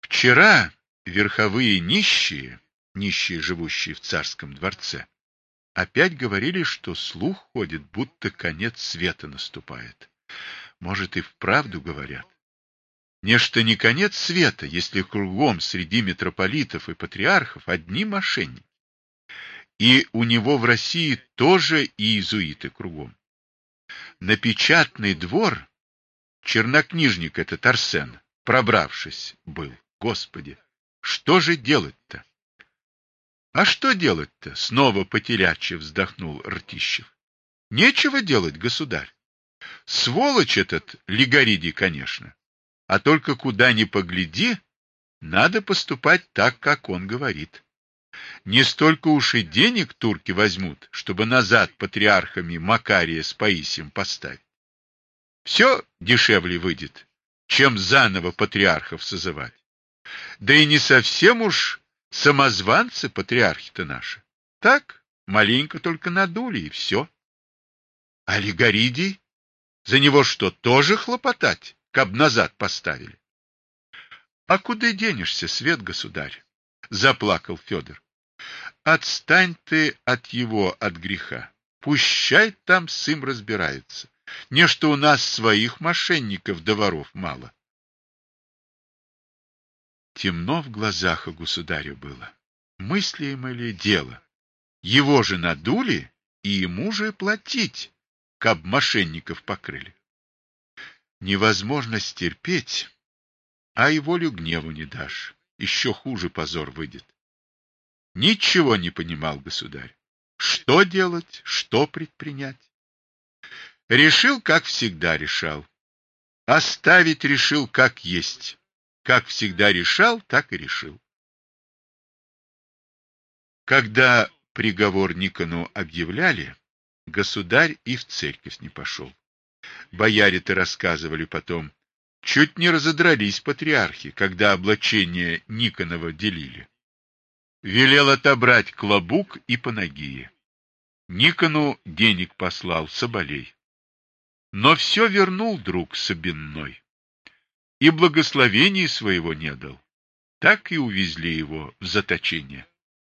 Вчера верховые нищие, живущие в царском дворце, опять говорили, что слух ходит, будто конец света наступает. Может, и вправду говорят. Нечто не конец света, если кругом среди митрополитов и патриархов одни мошенники. И у него в России тоже иезуиты кругом. На печатный двор чернокнижник этот Арсен, пробравшись, был. Господи, что же делать-то? А что делать-то? Снова по-телячьи вздохнул Ртищев. Нечего делать, государь. Сволочь этот Лигоридий, конечно. А только куда ни погляди, надо поступать так, как он говорит. Не столько уж и денег турки возьмут, чтобы назад патриархами Макария с Паисием поставить. Все дешевле выйдет, чем заново патриархов созывать. Да и не совсем уж самозванцы патриархи-то наши. Так, маленько только надули, и все. А Лигоридий? За него что, тоже хлопотать, каб назад поставили? — А куда денешься, свет государь? — заплакал Федор. — Отстань ты от греха. Пущай там с им разбираются. Не что у нас своих мошенников да воров мало. Темно в глазах у государя было. Мыслимо ли дело? Его же надули, и ему же платить, каб мошенников покрыли. Невозможно стерпеть, а и волю гневу не дашь. Еще хуже позор выйдет. Ничего не понимал государь. Что делать, что предпринять? Решил, как всегда решал. Оставить решил, как есть. Как всегда решал, так и решил. Когда приговор Никону объявляли, государь и в церковь не пошел. Бояре-то рассказывали потом, чуть не разодрались патриархи, когда облачение Никонова делили. Велел отобрать клобук и панагии. Никону денег послал, соболей. Но все вернул друг Сабинной. И благословения своего не дал. Так и увезли его в заточение.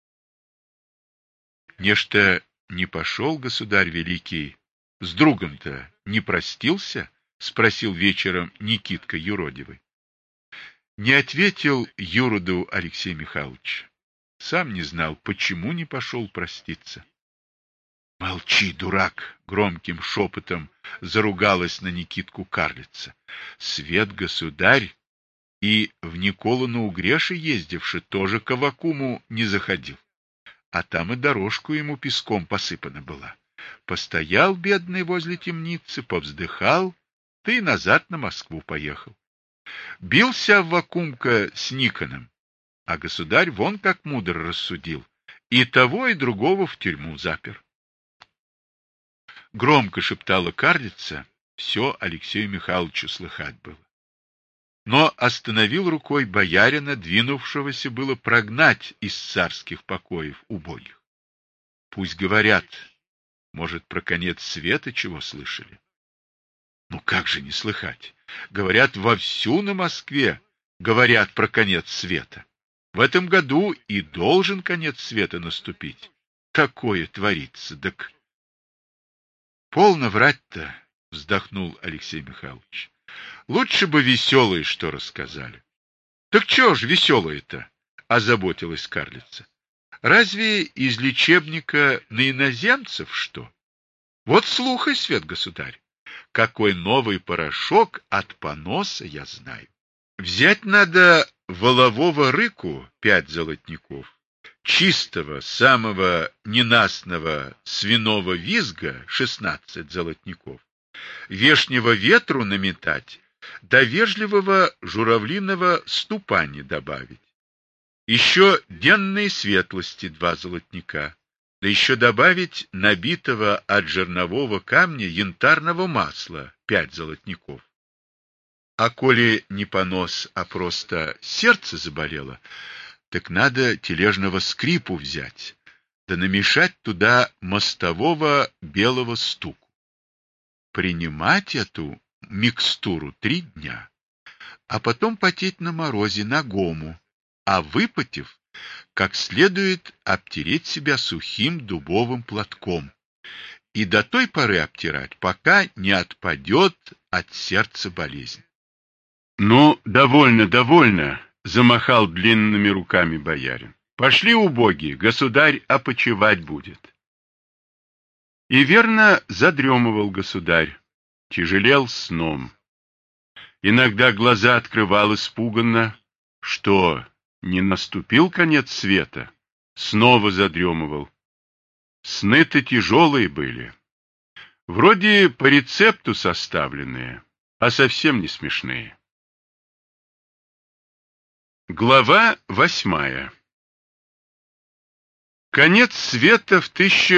Нечто не пошел государь великий, с другом-то не простился? Спросил вечером Никитка юродивый. Не ответил юроду Алексей Михайлович. Сам не знал, почему не пошел проститься. Молчи, дурак, громким шепотом заругалась на Никитку карлица. Свет государь и в Николу Угреши ездивши тоже к Аввакуму не заходил. А там и дорожку ему песком посыпана была. Постоял бедный возле темницы, повздыхал, ты назад на Москву поехал. Бился Аввакумка с Никоном, а государь вон как мудро рассудил, и того, и другого в тюрьму запер. Громко шептала карлица, все Алексею Михайловичу слыхать было. Но остановил рукой боярина, двинувшегося было прогнать из царских покоев убогих. Пусть говорят, может, про конец света чего слышали. Ну как же не слыхать? Говорят, вовсю на Москве говорят про конец света. В этом году и должен конец света наступить. Такое творится, так... Полно врать-то, вздохнул Алексей Михайлович. Лучше бы веселые что рассказали. Так чего ж веселое-то? Озаботилась карлица. Разве из лечебника на иноземцев что? Вот слухай, свет государь, какой новый порошок от поноса я знаю. Взять надо волового рыку 5 золотников, чистого, самого ненастного свиного визга 16 золотников, вешнего ветру наметать, до вежливого журавлиного ступани добавить. Еще денной светлости 2 золотника, да еще добавить набитого от жернового камня янтарного масла 5 золотников. А коли не понос, а просто сердце заболело, так надо тележного скрипу взять, да намешать туда мостового белого стуку. Принимать эту микстуру 3 дня. а потом потеть на морозе на гому, а выпотев, как следует обтереть себя сухим дубовым платком. И до той поры обтирать, пока не отпадет от сердца болезнь. Ну, довольно, довольно, замахал длинными руками боярин. Пошли, убогие, государь опочивать будет. И верно задремывал государь, тяжелел сном. Иногда глаза открывал испуганно, что не наступил конец света, снова задремывал. Сны-то тяжелые были, вроде по рецепту составленные, а совсем не смешные. Глава 8. Конец света в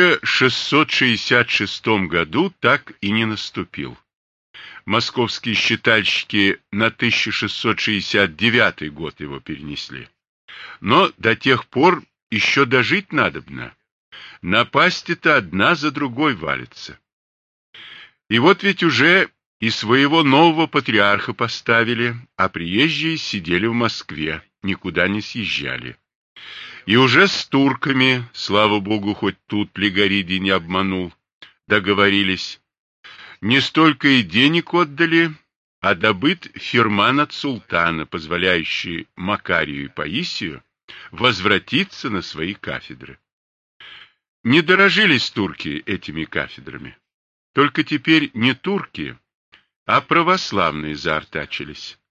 1666 году так и не наступил. Московские считальщики на 1669 год его перенесли. Но до тех пор еще дожить надобно. Напасти-то одна за другой валится. И вот ведь уже и своего нового патриарха поставили, а приезжие сидели в Москве, никуда не съезжали. И уже с турками, слава богу, хоть тут Легориди не обманул, договорились. Не столько и денег отдали, а добыт фирман от султана, позволяющий Макарию и Паисию возвратиться на свои кафедры. Не дорожились турки этими кафедрами. Только теперь не турки, а православные заортачились.